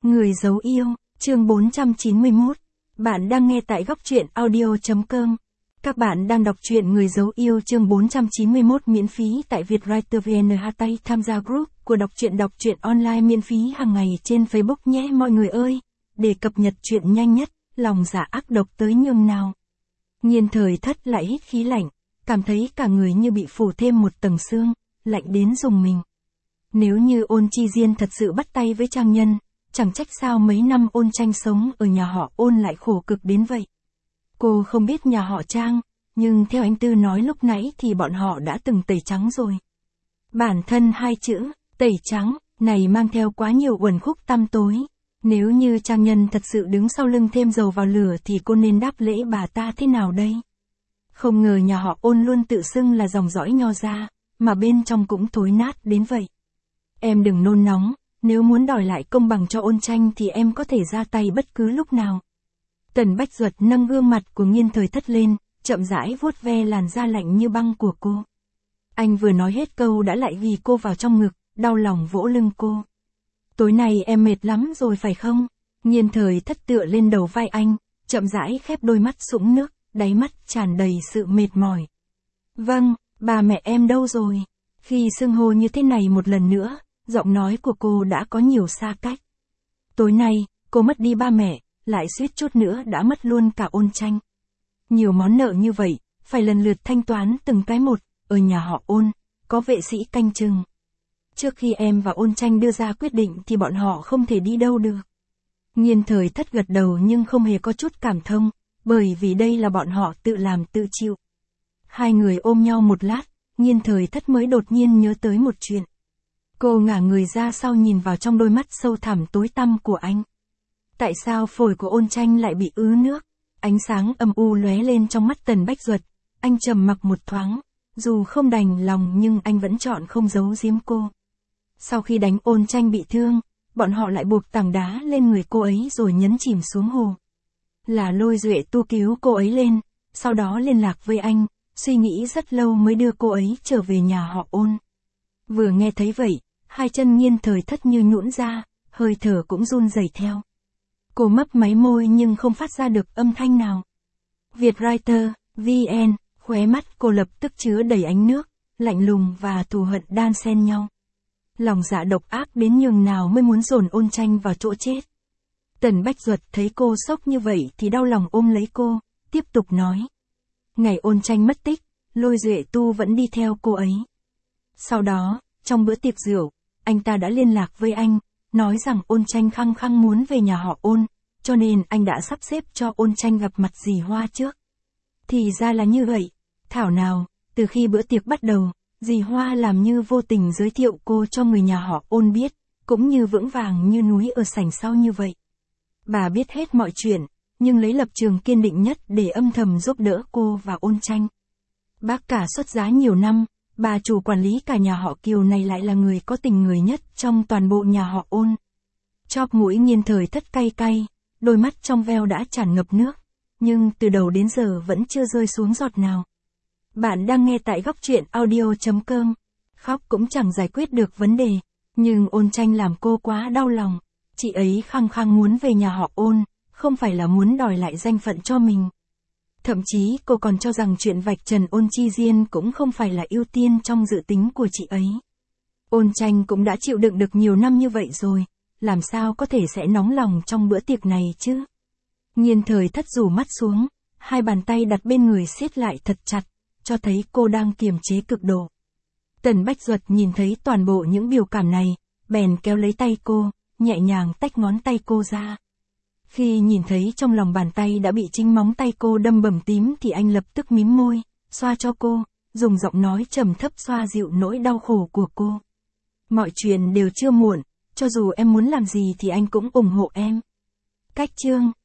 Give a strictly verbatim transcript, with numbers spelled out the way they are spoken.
Người giấu yêu, chương bốn trăm chín mươi mốt. Bạn đang nghe tại góc truyện audio.com. Các bạn đang đọc truyện Người giấu yêu chương bốn trăm chín mươi mốt miễn phí tại Vietwriter vê en. Tay tham gia group của đọc truyện đọc truyện online miễn phí hàng ngày trên Facebook nhé mọi người ơi. Để cập nhật truyện nhanh nhất, lòng dạ ác độc tới nhường nào. Nhiên Thời Thất lại hít khí lạnh, cảm thấy cả người như bị phủ thêm một tầng sương, lạnh đến rùng mình. Nếu như Ôn Chi Diên thật sự bắt tay với Trang Nhân, chẳng trách sao mấy năm Ôn Tranh sống ở nhà họ Ôn lại khổ cực đến vậy. Cô không biết nhà họ Trang, nhưng theo anh Tư nói lúc nãy thì bọn họ đã từng tẩy trắng rồi. Bản thân hai chữ, tẩy trắng, này mang theo quá nhiều uẩn khúc tăm tối. Nếu như Trang Nhân thật sự đứng sau lưng thêm dầu vào lửa thì cô nên đáp lễ bà ta thế nào đây? Không ngờ nhà họ Ôn luôn tự xưng là dòng dõi Nho gia, mà bên trong cũng thối nát đến vậy. Em đừng nôn nóng, nếu muốn đòi lại công bằng cho Ôn Tranh thì em có thể ra tay bất cứ lúc nào. Tần Bách Duật nâng gương mặt của Nhiên Thời Thất lên, chậm rãi vuốt ve làn da lạnh như băng của cô. Anh vừa nói hết câu đã lại ghi cô vào trong ngực, đau lòng vỗ lưng cô. Tối nay em mệt lắm rồi phải không? Nhiên Thời Thất tựa lên đầu vai anh, chậm rãi khép đôi mắt sũng nước, đáy mắt tràn đầy sự mệt mỏi. Vâng, bà mẹ em đâu rồi? Khi xưng hô như thế này một lần nữa, giọng nói của cô đã có nhiều xa cách. Tối nay, cô mất đi ba mẹ, lại suýt chút nữa đã mất luôn cả Ôn Tranh. Nhiều món nợ như vậy, phải lần lượt thanh toán từng cái một, ở nhà họ Ôn, có vệ sĩ canh chừng. Trước khi em và Ôn Tranh đưa ra quyết định thì bọn họ không thể đi đâu được. Nhiên Thời Thất gật đầu nhưng không hề có chút cảm thông, bởi vì đây là bọn họ tự làm tự chịu. Hai người ôm nhau một lát, Nhiên Thời Thất mới đột nhiên nhớ tới một chuyện. Cô ngả người ra sau nhìn vào trong đôi mắt sâu thẳm tối tăm của anh. Tại sao phổi của Ôn Tranh lại bị ứ nước? Ánh sáng âm u lóe lên trong mắt Tần Bách Duật, anh trầm mặc một thoáng, dù không đành lòng nhưng anh vẫn chọn không giấu giếm cô. Sau khi đánh Ôn Tranh bị thương, bọn họ lại buộc tảng đá lên người cô ấy rồi nhấn chìm xuống hồ. Là Lôi Duệ Tu cứu cô ấy lên, sau đó liên lạc với anh, suy nghĩ rất lâu mới đưa cô ấy trở về nhà họ Ôn. Vừa nghe thấy vậy, hai chân Nhiên Thời Thất như nhũn ra, hơi thở cũng run rẩy theo. Cô mấp máy môi nhưng không phát ra được âm thanh nào. Vietwriter, vê en, khóe mắt cô lập tức chứa đầy ánh nước, lạnh lùng và thù hận đan xen nhau. Lòng dạ độc ác đến nhường nào mới muốn dồn Ôn Tranh vào chỗ chết. Tần Bách Duật thấy cô sốc như vậy thì đau lòng ôm lấy cô, tiếp tục nói. Ngày Ôn Tranh mất tích, Lôi Duệ Tu vẫn đi theo cô ấy. Sau đó, trong bữa tiệc rượu, anh ta đã liên lạc với anh, nói rằng Ôn Tranh khăng khăng muốn về nhà họ Ôn, cho nên anh đã sắp xếp cho Ôn Tranh gặp mặt dì Hoa trước. Thì ra là như vậy, thảo nào, từ khi bữa tiệc bắt đầu, dì Hoa làm như vô tình giới thiệu cô cho người nhà họ Ôn biết, cũng như vững vàng như núi ở sảnh sau như vậy. Bà biết hết mọi chuyện, nhưng lấy lập trường kiên định nhất để âm thầm giúp đỡ cô và Ôn Tranh. Bác cả xuất giá nhiều năm, bà chủ quản lý cả nhà họ Kiều này lại là người có tình người nhất trong toàn bộ nhà họ Ôn. Chóp mũi Nhiên Thời Thất cay cay, đôi mắt trong veo đã tràn ngập nước, nhưng từ đầu đến giờ vẫn chưa rơi xuống giọt nào. Bạn đang nghe tại góc truyện audio.com. Khóc cũng chẳng giải quyết được vấn đề, nhưng Ôn Tranh làm cô quá đau lòng. Chị ấy khăng khăng muốn về nhà họ Ôn, không phải là muốn đòi lại danh phận cho mình. Thậm chí cô còn cho rằng chuyện vạch trần Ôn Chi Diên cũng không phải là ưu tiên trong dự tính của chị ấy. Ôn Tranh cũng đã chịu đựng được nhiều năm như vậy rồi, làm sao có thể sẽ nóng lòng trong bữa tiệc này chứ? Nhiên Thời Thất rủ mắt xuống, hai bàn tay đặt bên người siết lại thật chặt, cho thấy cô đang kiềm chế cực độ. Tần Bách Duật nhìn thấy toàn bộ những biểu cảm này, bèn kéo lấy tay cô, nhẹ nhàng tách ngón tay cô ra. Khi nhìn thấy trong lòng bàn tay đã bị chính móng tay cô đâm bầm tím thì anh lập tức mím môi, xoa cho cô, dùng giọng nói trầm thấp xoa dịu nỗi đau khổ của cô. Mọi chuyện đều chưa muộn, cho dù em muốn làm gì thì anh cũng ủng hộ em. Cách chương